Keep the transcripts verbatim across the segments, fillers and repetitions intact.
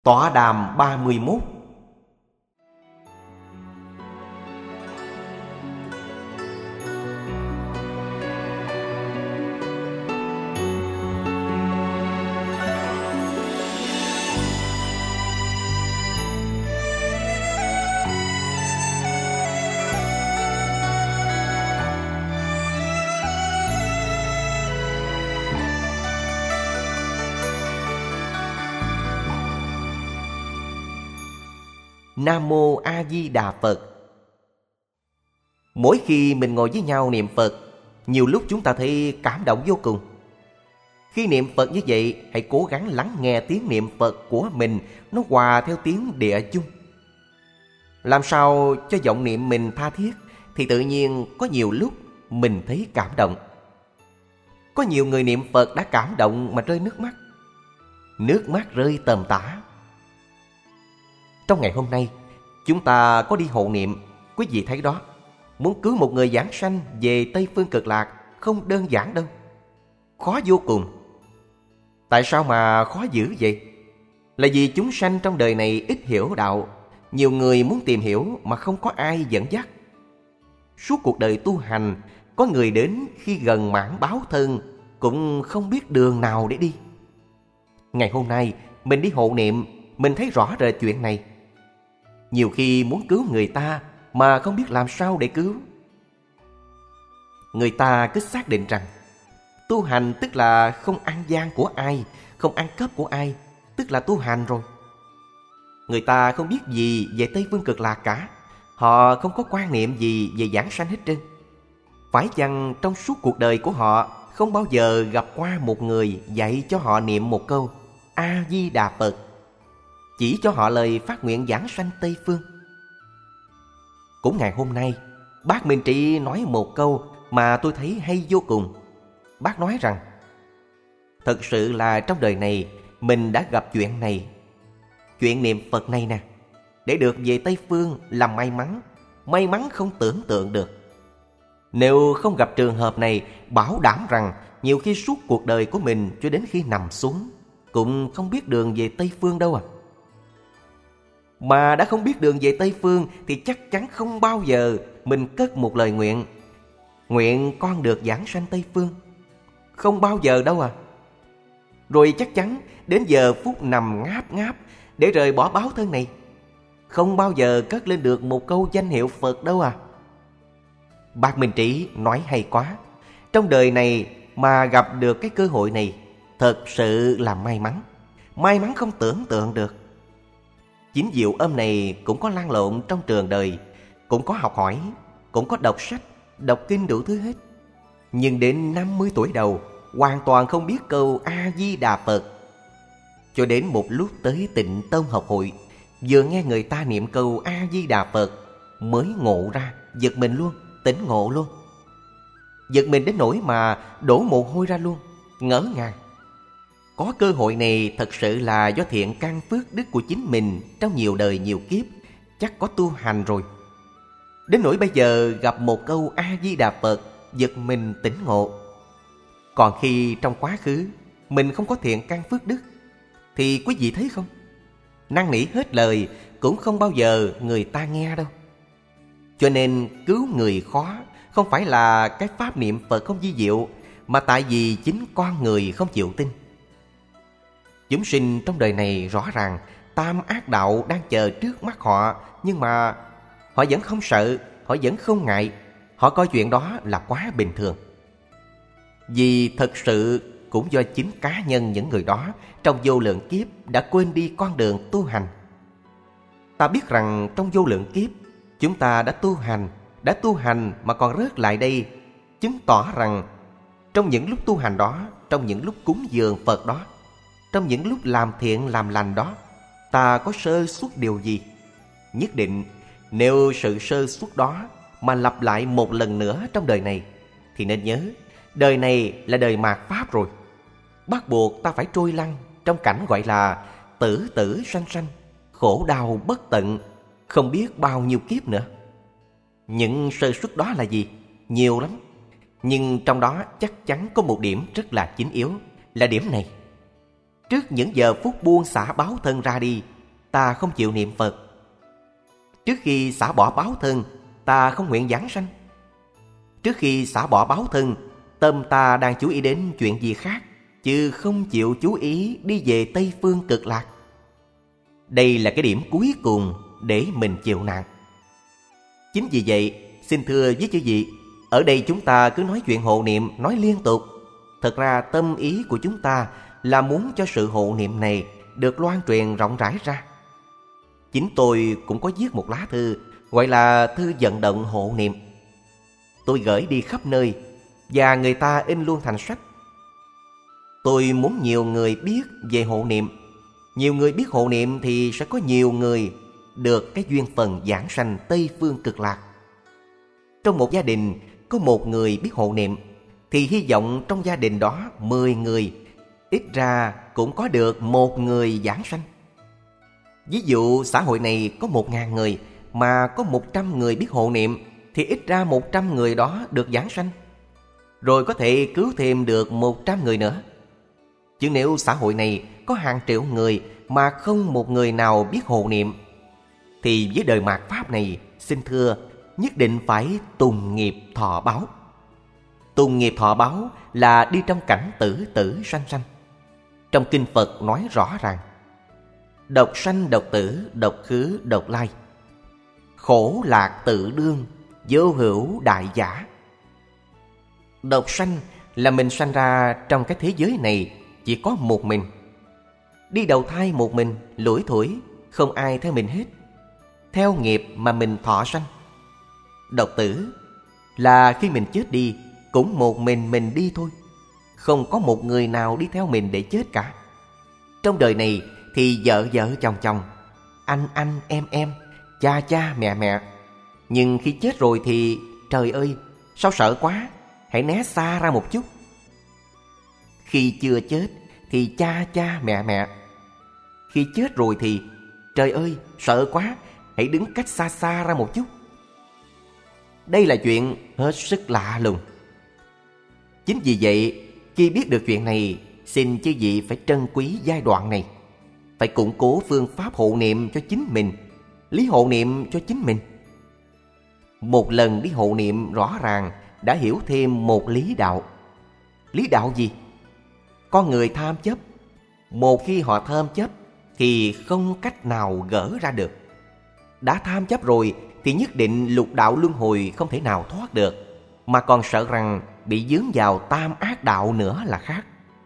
Tọa đàm ba mươi mốt. Nam Mô A Di Đà Phật. Mỗi khi mình ngồi với nhau niệm Phật, nhiều lúc chúng ta thấy cảm động vô cùng. Khi niệm Phật như vậy, hãy cố gắng lắng nghe tiếng niệm Phật của mình nó hòa theo tiếng địa chung. Làm sao cho giọng niệm mình tha thiết thì tự nhiên có nhiều lúc mình thấy cảm động. Có nhiều người niệm Phật đã cảm động mà rơi nước mắt. Nước mắt rơi tầm tã. Trong ngày hôm nay, chúng ta có đi hộ niệm. Quý vị thấy đó, muốn cứu một người giảng sanh về Tây Phương Cực Lạc không đơn giản đâu. Khó vô cùng. Tại sao mà khó dữ vậy? Là vì chúng sanh trong đời này ít hiểu đạo. Nhiều người muốn tìm hiểu mà không có ai dẫn dắt. Suốt cuộc đời tu hành, có người đến khi gần mãn báo thân cũng không biết đường nào để đi. Ngày hôm nay, mình đi hộ niệm, mình thấy rõ rệt chuyện này. Nhiều khi muốn cứu người ta mà không biết làm sao để cứu. Người ta cứ xác định rằng tu hành tức là không ăn gian của ai, không ăn cắp của ai, tức là tu hành rồi. Người ta không biết gì về Tây Phương Cực Lạc cả. Họ không có quan niệm gì về giảng sanh hết trơn. Phải chăng trong suốt cuộc đời của họ không bao giờ gặp qua một người dạy cho họ niệm một câu A Di Đà Phật, chỉ cho họ lời phát nguyện giảng sanh Tây Phương? Cũng ngày hôm nay, bác Minh Trị nói một câu mà tôi thấy hay vô cùng. Bác nói rằng thật sự là trong đời này mình đã gặp chuyện này, chuyện niệm Phật này nè, để được về Tây Phương là may mắn, may mắn không tưởng tượng được. Nếu không gặp trường hợp này, bảo đảm rằng nhiều khi suốt cuộc đời của mình cho đến khi nằm xuống cũng không biết đường về Tây Phương đâu à. Mà đã không biết đường về Tây Phương thì chắc chắn không bao giờ mình cất một lời nguyện, nguyện con được giảng sanh Tây Phương. Không bao giờ đâu à. Rồi chắc chắn đến giờ phút nằm ngáp ngáp để rời bỏ báo thân này, không bao giờ cất lên được một câu danh hiệu Phật đâu à. Bác Minh Trí nói hay quá. Trong đời này mà gặp được cái cơ hội này, thật sự là may mắn, may mắn không tưởng tượng được. Chính diệu âm này cũng có lăn lộn trong trường đời, cũng có học hỏi, cũng có đọc sách, đọc kinh đủ thứ hết. Nhưng đến năm mươi tuổi đầu, hoàn toàn không biết câu A-di-đà Phật. Cho đến một lúc tới Tịnh Tông học hội, vừa nghe người ta niệm câu A-di-đà Phật, mới ngộ ra, giật mình luôn, tỉnh ngộ luôn. Giật mình đến nỗi mà đổ mồ hôi ra luôn, ngỡ ngàng. Có cơ hội này thật sự là do thiện căn phước đức của chính mình trong nhiều đời nhiều kiếp, chắc có tu hành rồi. Đến nỗi bây giờ gặp một câu A-di-đà Phật, giật mình tỉnh ngộ. Còn khi trong quá khứ mình không có thiện căn phước đức thì quý vị thấy không, năn nỉ hết lời cũng không bao giờ người ta nghe đâu. Cho nên cứu người khó không phải là cái pháp niệm Phật không vi diệu, mà tại vì chính con người không chịu tin. Chúng sinh trong đời này rõ ràng tam ác đạo đang chờ trước mắt họ, nhưng mà họ vẫn không sợ, họ vẫn không ngại. Họ coi chuyện đó là quá bình thường. Vì thật sự cũng do chính cá nhân những người đó trong vô lượng kiếp đã quên đi con đường tu hành. Ta biết rằng trong vô lượng kiếp chúng ta đã tu hành, đã tu hành mà còn rớt lại đây, chứng tỏ rằng trong những lúc tu hành đó, trong những lúc cúng dường Phật đó, trong những lúc làm thiện làm lành đó, ta có sơ suất điều gì? Nhất định nếu sự sơ suất đó mà lặp lại một lần nữa trong đời này, thì nên nhớ đời này là đời mạt Pháp rồi. Bắt buộc ta phải trôi lăn trong cảnh gọi là tử tử sanh sanh, khổ đau bất tận, không biết bao nhiêu kiếp nữa. Những sơ suất đó là gì? Nhiều lắm. Nhưng trong đó chắc chắn có một điểm rất là chính yếu, là điểm này. Trước những giờ phút buông xả báo thân ra đi, ta không chịu niệm Phật. Trước khi xả bỏ báo thân, ta không nguyện giảng sanh. Trước khi xả bỏ báo thân, tâm ta đang chú ý đến chuyện gì khác, chứ không chịu chú ý đi về Tây Phương Cực Lạc. Đây là cái điểm cuối cùng để mình chịu nạn. Chính vì vậy, xin thưa với chư vị, ở đây chúng ta cứ nói chuyện hộ niệm, nói liên tục. Thật ra tâm ý của chúng ta là muốn cho sự hộ niệm này được loan truyền rộng rãi ra. Chính tôi cũng có viết một lá thư, gọi là thư vận động hộ niệm. Tôi gửi đi khắp nơi và người ta in luôn thành sách. Tôi muốn nhiều người biết về hộ niệm. Nhiều người biết hộ niệm thì sẽ có nhiều người được cái duyên phần giảng sanh Tây Phương Cực Lạc. Trong một gia đình có một người biết hộ niệm, thì hy vọng trong gia đình đó mười người, ít ra cũng có được một người giảng sanh. Ví dụ xã hội này có một ngàn người mà có một trăm người biết hộ niệm, thì ít ra một trăm người đó được giảng sanh. Rồi có thể cứu thêm được một trăm người nữa. Chứ nếu xã hội này có hàng triệu người mà không một người nào biết hộ niệm, thì với đời mạt Pháp này, xin thưa, nhất định phải tùng nghiệp thọ báo. Tùng nghiệp thọ báo là đi trong cảnh tử tử sanh sanh. Trong kinh Phật nói rõ ràng: độc sanh độc tử, độc khứ độc lai, khổ lạc tự đương, vô hữu đại giả. Độc sanh là mình sanh ra trong cái thế giới này chỉ có một mình, đi đầu thai một mình, lủi thủi, không ai theo mình hết, theo nghiệp mà mình thọ sanh. Độc tử là khi mình chết đi, cũng một mình mình đi thôi, không có một người nào đi theo mình để chết cả. Trong đời này thì vợ vợ chồng chồng, anh anh em em, cha cha mẹ mẹ. Nhưng khi chết rồi thì trời ơi, sao sợ quá, hãy né xa ra một chút. Khi chưa chết thì cha cha mẹ mẹ. Khi chết rồi thì trời ơi, sợ quá, hãy đứng cách xa xa ra một chút. Đây là chuyện hết sức lạ lùng. Chính vì vậy, khi biết được chuyện này, xin chư vị phải trân quý giai đoạn này, phải củng cố phương pháp hộ niệm cho chính mình, lý hộ niệm cho chính mình. Một lần đi hộ niệm rõ ràng đã hiểu thêm một lý đạo. Lý đạo gì? Con người tham chấp. Một khi họ tham chấp thì không cách nào gỡ ra được. Đã tham chấp rồi thì nhất định lục đạo luân hồi không thể nào thoát được, mà còn sợ rằng bị dướng vào tam ác đạo nữa là khác.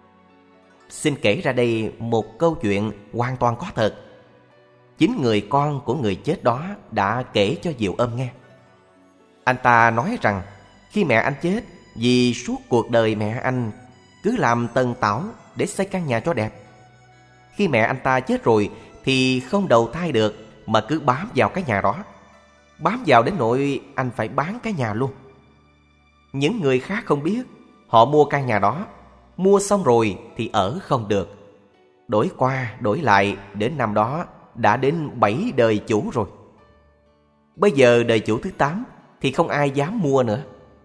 Xin kể ra đây một câu chuyện hoàn toàn có thật. Chính người con của người chết đó đã kể cho Diệu Âm nghe. Anh ta nói rằng khi mẹ anh chết, vì suốt cuộc đời mẹ anh cứ làm tần tảo để xây căn nhà cho đẹp. Khi mẹ anh ta chết rồi thì không đầu thai được, mà cứ bám vào cái nhà đó, bám vào đến nỗi anh phải bán cái nhà luôn. Những người khác không biết, họ mua căn nhà đó, mua xong rồi thì ở không được, đổi qua đổi lại, đến năm đó đã đến bảy đời chủ rồi. Bây giờ đời chủ thứ tám thì không ai dám mua nữa.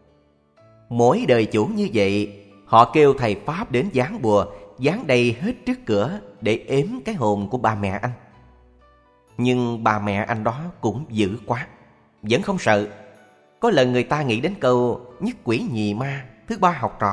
Mỗi đời chủ như vậy, họ kêu thầy Pháp đến dán bùa, dán đầy hết trước cửa để ếm cái hồn của bà mẹ anh. Nhưng bà mẹ anh đó cũng dữ quá, vẫn không sợ. Có lần người ta nghĩ đến câu nhất quỷ nhì ma, thứ ba học trò.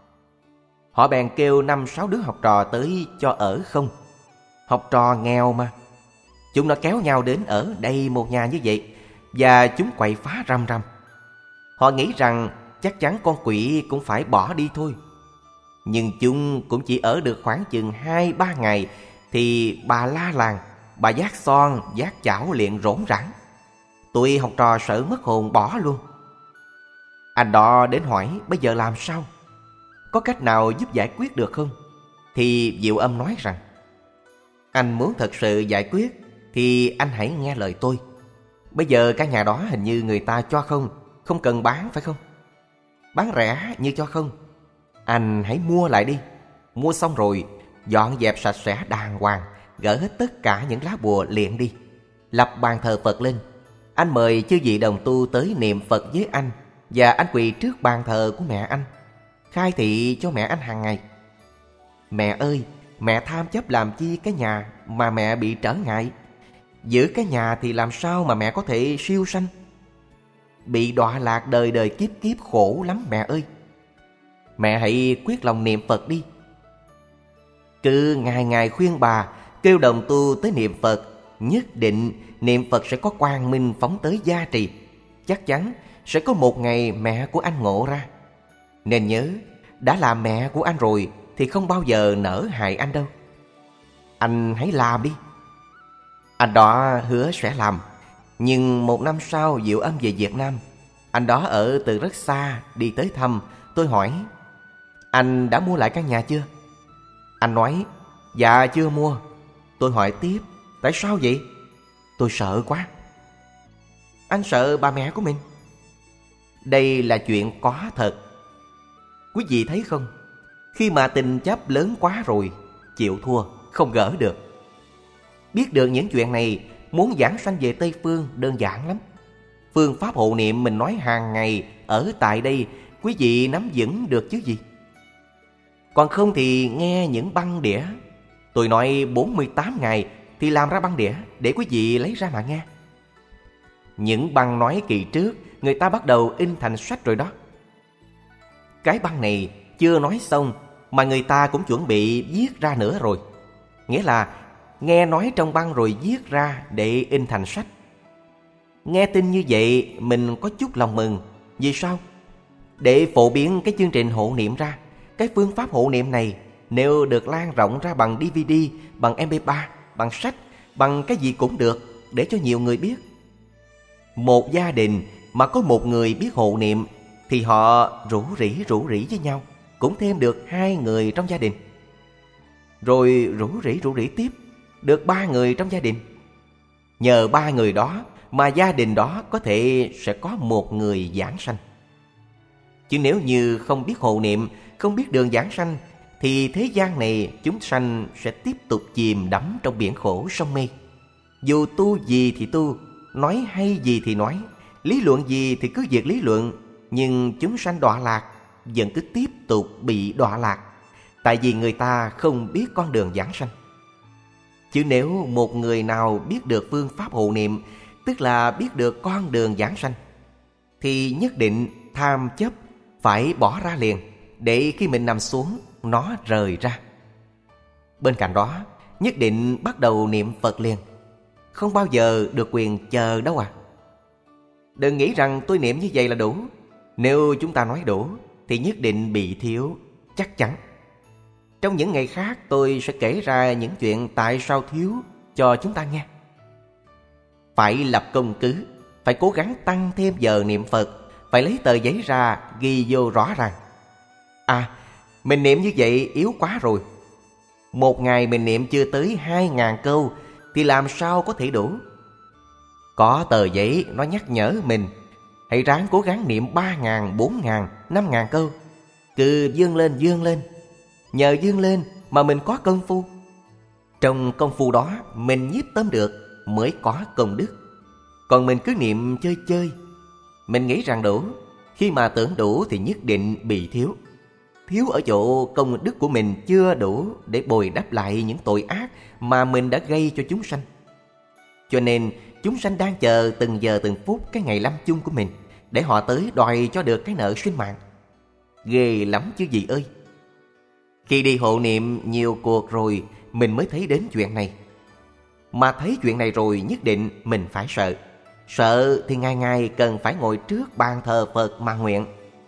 Họ bèn kêu năm sáu đứa học trò tới cho ở không. Học trò nghèo mà, chúng nó kéo nhau đến ở đây một nhà như vậy, và chúng quậy phá rầm rầm. Họ nghĩ rằng chắc chắn con quỷ cũng phải bỏ đi thôi. Nhưng chúng cũng chỉ ở được khoảng chừng hai ba ngày thì bà la làng, bà vác son, vác chảo liền rỗn rãng. Tụi học trò sợ mất hồn bỏ luôn. Anh đó đến hỏi bây giờ làm sao, có cách nào giúp giải quyết được không? Thì Diệu Âm nói rằng anh muốn thật sự giải quyết thì anh hãy nghe lời tôi. Bây giờ căn nhà đó hình như người ta cho không, không cần bán phải không? Bán rẻ như cho không. Anh hãy mua lại đi. Mua xong rồi dọn dẹp sạch sẽ đàng hoàng, gỡ hết tất cả những lá bùa liền đi, lập bàn thờ Phật lên. Anh mời chư vị đồng tu tới niệm Phật với anh, và anh quỳ trước bàn thờ của mẹ anh, khai thị cho mẹ anh hàng ngày. Mẹ ơi, mẹ tham chấp làm chi cái nhà mà mẹ bị trở ngại, Giữ cái nhà thì làm sao mà mẹ có thể siêu sanh? Bị đọa lạc đời đời kiếp kiếp khổ lắm mẹ ơi. Mẹ hãy quyết lòng niệm Phật đi. Cứ ngày ngày khuyên bà, kêu đồng tu tới niệm Phật. Nhất định niệm Phật sẽ có quang minh phóng tới gia trì. Chắc chắn sẽ có một ngày mẹ của anh ngộ ra. Nên nhớ, đã là mẹ của anh rồi thì không bao giờ nỡ hại anh đâu. Anh hãy làm đi. Anh đó hứa sẽ làm. Nhưng một năm sau Diệu Âm về Việt Nam. Anh đó ở từ rất xa đi tới thăm. Tôi hỏi: anh đã mua lại căn nhà chưa? Anh nói: dạ chưa mua. Tôi hỏi tiếp: tại sao vậy? Tôi sợ quá. Anh sợ bà mẹ của mình? Đây là chuyện có thật. Quý vị thấy không? Khi mà tình chấp lớn quá rồi, chịu thua, không gỡ được. Biết được những chuyện này, muốn giảng sanh về Tây Phương đơn giản lắm. Phương pháp hộ niệm mình nói hàng ngày ở tại đây, quý vị nắm vững được chứ gì. Còn không thì nghe những băng đĩa. Tôi nói bốn mươi tám ngày thì làm ra băng đĩa để quý vị lấy ra mà nghe. Những băng nói kỳ trước, người ta bắt đầu in thành sách rồi đó. Cái băng này chưa nói xong mà người ta cũng chuẩn bị viết ra nữa rồi. Nghĩa là nghe nói trong băng rồi viết ra để in thành sách. Nghe tin như vậy mình có chút lòng mừng. Vì sao? Để phổ biến cái chương trình hộ niệm ra. Cái phương pháp hộ niệm này nếu được lan rộng ra bằng đê vê đê, bằng em pê ba, bằng sách, bằng cái gì cũng được, để cho nhiều người biết. Một gia đình mà có một người biết hộ niệm thì họ rủ rỉ rủ rỉ với nhau, cũng thêm được hai người trong gia đình. Rồi rủ rỉ rủ rỉ tiếp, được ba người trong gia đình. Nhờ ba người đó mà gia đình đó có thể sẽ có một người giảng sanh. Chứ nếu như không biết hộ niệm, không biết đường giảng sanh, thì thế gian này chúng sanh sẽ tiếp tục chìm đắm trong biển khổ sông mê. Dù tu gì thì tu, nói hay gì thì nói, lý luận gì thì cứ việc lý luận, nhưng chúng sanh đọa lạc vẫn cứ tiếp tục bị đọa lạc. Tại vì người ta không biết con đường giảng sanh. Chứ nếu một người nào biết được phương pháp hộ niệm, tức là biết được con đường giảng sanh, thì nhất định tham chấp phải bỏ ra liền, để khi mình nằm xuống nó rời ra. Bên cạnh đó nhất định bắt đầu niệm Phật liền, không bao giờ được quyền chờ đâu à. Đừng nghĩ rằng tôi niệm như vậy là đủ. Nếu chúng ta nói đủ thì nhất định bị thiếu, chắc chắn. Trong những ngày khác tôi sẽ kể ra những chuyện tại sao thiếu cho chúng ta nghe. Phải lập công cứ, phải cố gắng tăng thêm giờ niệm Phật, phải lấy tờ giấy ra ghi vô rõ ràng. À, mình niệm như vậy yếu quá rồi. Một ngày mình niệm chưa tới hai ngàn câu thì làm sao có thể đủ. Có tờ giấy nó nhắc nhở mình, hãy ráng cố gắng niệm ba ngàn, bốn ngàn, năm ngàn câu. Cứ vươn lên vươn lên. Nhờ vươn lên mà mình có công phu. Trong công phu đó mình nhiếp tâm được mới có công đức. Còn mình cứ niệm chơi chơi, mình nghĩ rằng đủ, khi mà tưởng đủ thì nhất định bị thiếu. Thiếu ở chỗ công đức của mình chưa đủ để bồi đắp lại những tội ác mà mình đã gây cho chúng sanh. Cho nên chúng sanh đang chờ từng giờ từng phút cái ngày lâm chung của mình, để họ tới đòi cho được cái nợ sinh mạng. Ghê lắm chứ gì ơi. Khi đi hộ niệm nhiều cuộc rồi mình mới thấy đến chuyện này. Mà thấy chuyện này rồi nhất định mình phải sợ. Sợ thì ngày ngày cần phải ngồi trước bàn thờ Phật mà nguyện: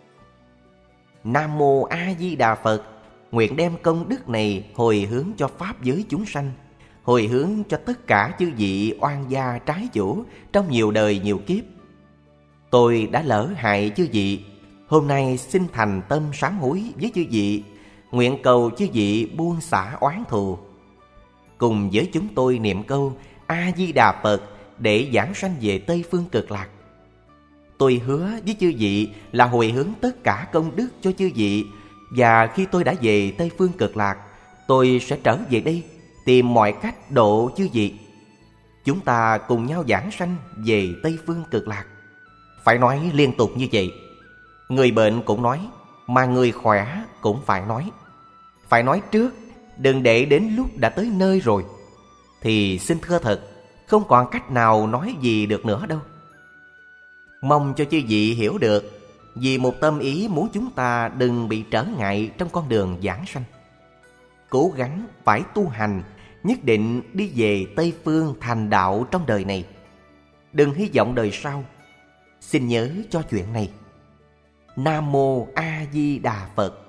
Nam Mô A Di Đà Phật. Nguyện đem công đức này hồi hướng cho pháp giới chúng sanh, hồi hướng cho tất cả chư vị oan gia trái chủ trong nhiều đời nhiều kiếp. Tôi đã lỡ hại chư vị, hôm nay xin thành tâm sám hối với chư vị, nguyện cầu chư vị buông xả oán thù. Cùng với chúng tôi niệm câu A Di Đà Phật để giảng sanh về Tây Phương Cực Lạc. Tôi hứa với chư vị là hồi hướng tất cả công đức cho chư vị, và khi tôi đã về Tây Phương Cực Lạc, tôi sẽ trở về đây tìm mọi cách độ chư vị. Chúng ta cùng nhau giảng sanh về Tây Phương Cực Lạc. Phải nói liên tục như vậy. Người bệnh cũng nói, mà người khỏe cũng phải nói. Phải nói trước, đừng để đến lúc đã tới nơi rồi. Thì xin thưa thật, không còn cách nào nói gì được nữa đâu. Mong cho chư vị hiểu được, vì một tâm ý muốn chúng ta đừng bị trở ngại trong con đường giảng sanh. Cố gắng phải tu hành, nhất định đi về Tây Phương thành đạo trong đời này. Đừng hy vọng đời sau. Xin nhớ cho chuyện này. Nam Mô A Di Đà Phật.